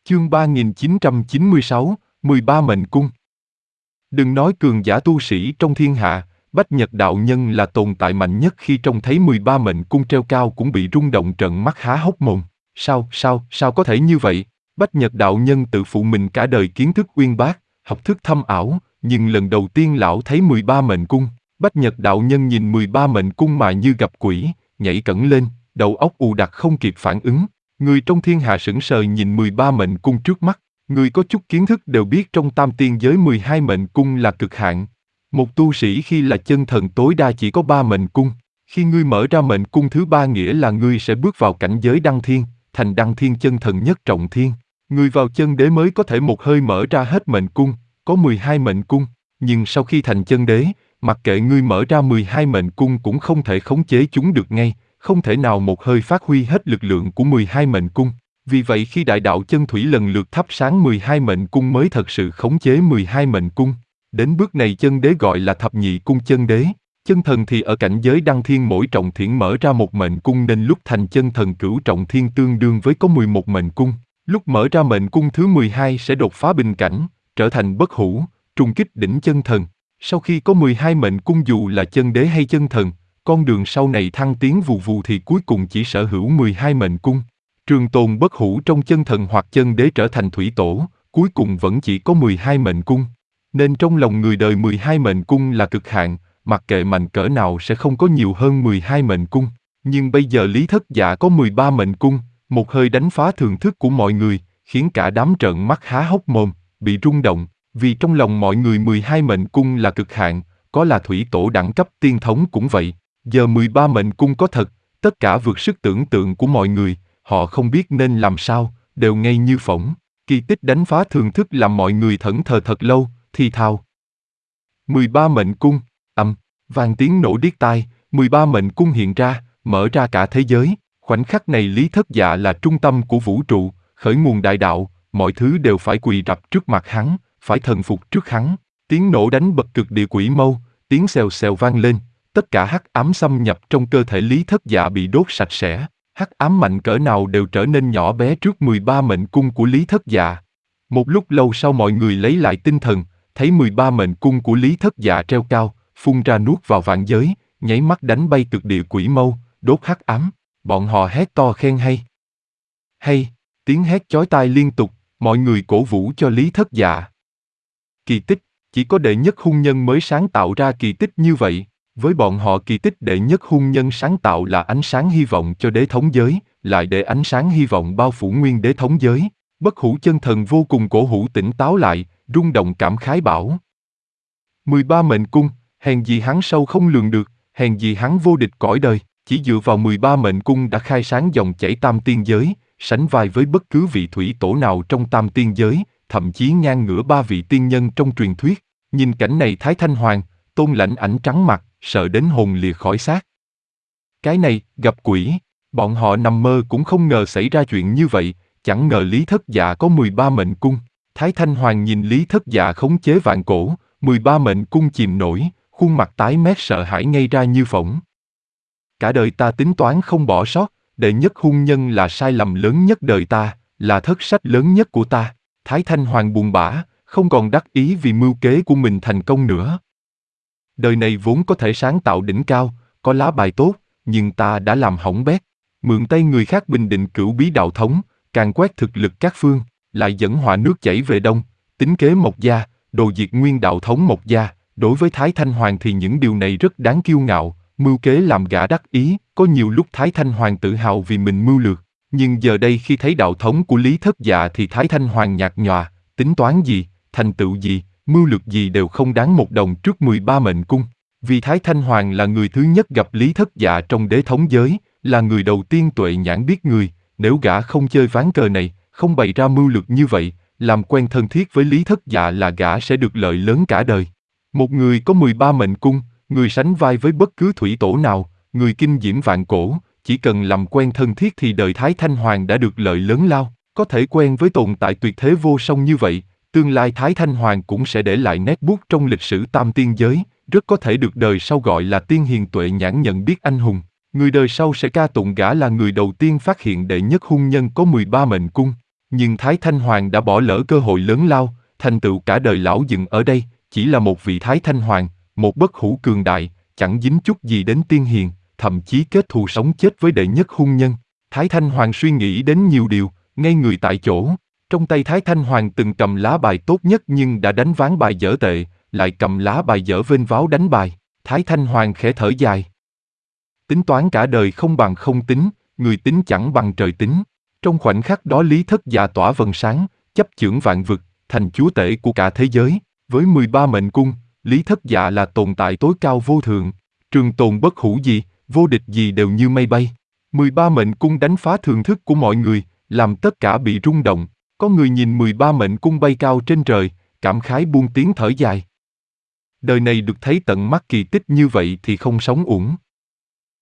Chương 3996, 13 mệnh cung. Đừng nói cường giả tu sĩ trong thiên hạ, Bách Nhật đạo nhân là tồn tại mạnh nhất khi trông thấy 13 mệnh cung treo cao cũng bị rung động trợn mắt há hốc mồm. Sao có thể như vậy? Bách Nhật đạo nhân tự phụ mình cả đời kiến thức uyên bác, học thức thâm ảo, nhưng lần đầu tiên lão thấy 13 mệnh cung. Bách Nhật đạo nhân nhìn 13 mệnh cung mà như gặp quỷ, nhảy cẫng lên, đầu óc ù đặc không kịp phản ứng. Người trong thiên hạ sững sờ nhìn 13 mệnh cung trước mắt. Người có chút kiến thức đều biết trong tam tiên giới 12 mệnh cung là cực hạn. Một tu sĩ khi là chân thần tối đa chỉ có 3 mệnh cung. Khi ngươi mở ra mệnh cung thứ 3 nghĩa là ngươi sẽ bước vào cảnh giới đăng thiên, thành đăng thiên chân thần nhất trọng thiên. Ngươi vào chân đế mới có thể một hơi mở ra hết mệnh cung, có 12 mệnh cung. Nhưng sau khi thành chân đế, mặc kệ ngươi mở ra 12 mệnh cung cũng không thể khống chế chúng được ngay, không thể nào một hơi phát huy hết lực lượng của 12 mệnh cung. Vì vậy khi đại đạo chân thủy lần lượt thắp sáng 12 mệnh cung mới thật sự khống chế 12 mệnh cung. Đến bước này chân đế gọi là thập nhị cung chân đế. Chân thần thì ở cảnh giới đăng thiên mỗi trọng thiển mở ra một mệnh cung nên lúc thành chân thần cửu trọng thiên tương đương với có 11 mệnh cung. Lúc mở ra mệnh cung thứ 12 sẽ đột phá bình cảnh, trở thành bất hủ, trùng kích đỉnh chân thần. Sau khi có 12 mệnh cung dù là chân đế hay chân thần, con đường sau này thăng tiến vù vù thì cuối cùng chỉ sở hữu 12 mệnh cung. Trường tồn bất hủ trong chân thần hoặc chân đế trở thành thủy tổ, cuối cùng vẫn chỉ có 12 mệnh cung. Nên trong lòng người đời 12 mệnh cung là cực hạn, mặc kệ mạnh cỡ nào sẽ không có nhiều hơn 12 mệnh cung. Nhưng bây giờ Lý Thất Dạ có 13 mệnh cung, một hơi đánh phá thường thức của mọi người, khiến cả đám trợn mắt há hốc mồm, bị rung động, vì trong lòng mọi người 12 mệnh cung là cực hạn, có là thủy tổ đẳng cấp tiên thống cũng vậy. Giờ 13 mệnh cung có thật, tất cả vượt sức tưởng tượng của mọi người. Họ không biết nên làm sao, đều ngây như phỗng. Kỳ tích đánh phá thường thức làm mọi người thẫn thờ thật lâu, thì thào. 13 mệnh cung, vang tiếng nổ điếc tai, 13 mệnh cung hiện ra, mở ra cả thế giới. Khoảnh khắc này Lý Thất Dạ là trung tâm của vũ trụ, khởi nguồn đại đạo, mọi thứ đều phải quỳ rạp trước mặt hắn, phải thần phục trước hắn. Tiếng nổ đánh bật cực địa quỷ mâu, tiếng xèo xèo vang lên, tất cả hắc ám xâm nhập trong cơ thể Lý Thất Dạ bị đốt sạch sẽ. Hắc ám mạnh cỡ nào đều trở nên nhỏ bé trước 13 mệnh cung của Lý Thất Dạ. Một lúc lâu sau mọi người lấy lại tinh thần, thấy 13 mệnh cung của Lý Thất Dạ treo cao, phun ra nuốt vào vạn giới, nháy mắt đánh bay cực địa quỷ mâu, đốt hắc ám. Bọn họ hét to khen hay. Hay, tiếng hét chói tai liên tục, mọi người cổ vũ cho Lý Thất Dạ. Kỳ tích, chỉ có đệ nhất hung nhân mới sáng tạo ra kỳ tích như vậy. Với bọn họ kỳ tích đệ nhất hung nhân sáng tạo là ánh sáng hy vọng cho đế thống giới, lại để ánh sáng hy vọng bao phủ nguyên đế thống giới. Bất hủ chân thần vô cùng cổ hủ tỉnh táo lại, rung động cảm khái bảo. 13 mệnh cung, hèn gì hắn sâu không lường được, hèn gì hắn vô địch cõi đời, chỉ dựa vào 13 mệnh cung đã khai sáng dòng chảy tam tiên giới, sánh vai với bất cứ vị thủy tổ nào trong tam tiên giới, thậm chí ngang ngửa 3 vị tiên nhân trong truyền thuyết. Nhìn cảnh này Thái Thanh Hoàng, Tôn Lãnh Ảnh trắng mặt, sợ đến hồn lìa khỏi xác. Cái này, gặp quỷ, bọn họ nằm mơ cũng không ngờ xảy ra chuyện như vậy, chẳng ngờ Lý Thất Dạ có 13 mệnh cung. Thái Thanh Hoàng nhìn Lý Thất Dạ khống chế vạn cổ, 13 mệnh cung chìm nổi, khuôn mặt tái mét sợ hãi ngây ra như phỗng. Cả đời ta tính toán không bỏ sót, đệ nhất hung nhân là sai lầm lớn nhất đời ta, là thất sách lớn nhất của ta. Thái Thanh Hoàng buồn bã, không còn đắc ý vì mưu kế của mình thành công nữa. Đời này vốn có thể sáng tạo đỉnh cao, có lá bài tốt, nhưng ta đã làm hỏng bét. Mượn tay người khác bình định cửu bí đạo thống, càng quét thực lực các phương, lại dẫn họa nước chảy về đông, tính kế Mộc Gia, đồ diệt nguyên đạo thống Mộc Gia. Đối với Thái Thanh Hoàng thì những điều này rất đáng kiêu ngạo, mưu kế làm gã đắc ý. Có nhiều lúc Thái Thanh Hoàng tự hào vì mình mưu lược, nhưng giờ đây khi thấy đạo thống của Lý Thất Dạ thì Thái Thanh Hoàng nhạt nhòa, tính toán gì, thành tựu gì, mưu lược gì đều không đáng một đồng trước 13 mệnh cung. Vì Thái Thanh Hoàng là người thứ nhất gặp Lý Thất Dạ trong đế thống giới, là người đầu tiên tuệ nhãn biết người, nếu gã không chơi ván cờ này, không bày ra mưu lược như vậy, làm quen thân thiết với Lý Thất Dạ là gã sẽ được lợi lớn cả đời. Một người có 13 mệnh cung, người sánh vai với bất cứ thủy tổ nào, người kinh diễm vạn cổ, chỉ cần làm quen thân thiết thì đời Thái Thanh Hoàng đã được lợi lớn lao, có thể quen với tồn tại tuyệt thế vô song như vậy. Tương lai Thái Thanh Hoàng cũng sẽ để lại nét bút trong lịch sử tam tiên giới, rất có thể được đời sau gọi là tiên hiền tuệ nhãn nhận biết anh hùng. Người đời sau sẽ ca tụng gã là người đầu tiên phát hiện đệ nhất hung nhân có 13 mệnh cung. Nhưng Thái Thanh Hoàng đã bỏ lỡ cơ hội lớn lao, thành tựu cả đời lão dựng ở đây, chỉ là một vị Thái Thanh Hoàng, một bất hủ cường đại, chẳng dính chút gì đến tiên hiền, thậm chí kết thù sống chết với đệ nhất hung nhân. Thái Thanh Hoàng suy nghĩ đến nhiều điều, ngay người tại chỗ. Trong tay Thái Thanh Hoàng từng cầm lá bài tốt nhất nhưng đã đánh ván bài dở tệ, lại cầm lá bài dở vênh váo đánh bài. Thái Thanh Hoàng khẽ thở dài. Tính toán cả đời không bằng không tính, người tính chẳng bằng trời tính. Trong khoảnh khắc đó Lý Thất Dạ tỏa vầng sáng, chấp chưởng vạn vực, thành chúa tể của cả thế giới. Với 13 mệnh cung, Lý Thất Dạ là tồn tại tối cao vô thượng. Trường tồn bất hủ gì, vô địch gì đều như mây bay. 13 mệnh cung đánh phá thường thức của mọi người, làm tất cả bị rung động. Có người nhìn 13 mệnh cung bay cao trên trời, cảm khái buông tiếng thở dài. Đời này được thấy tận mắt kỳ tích như vậy thì không sống uổng.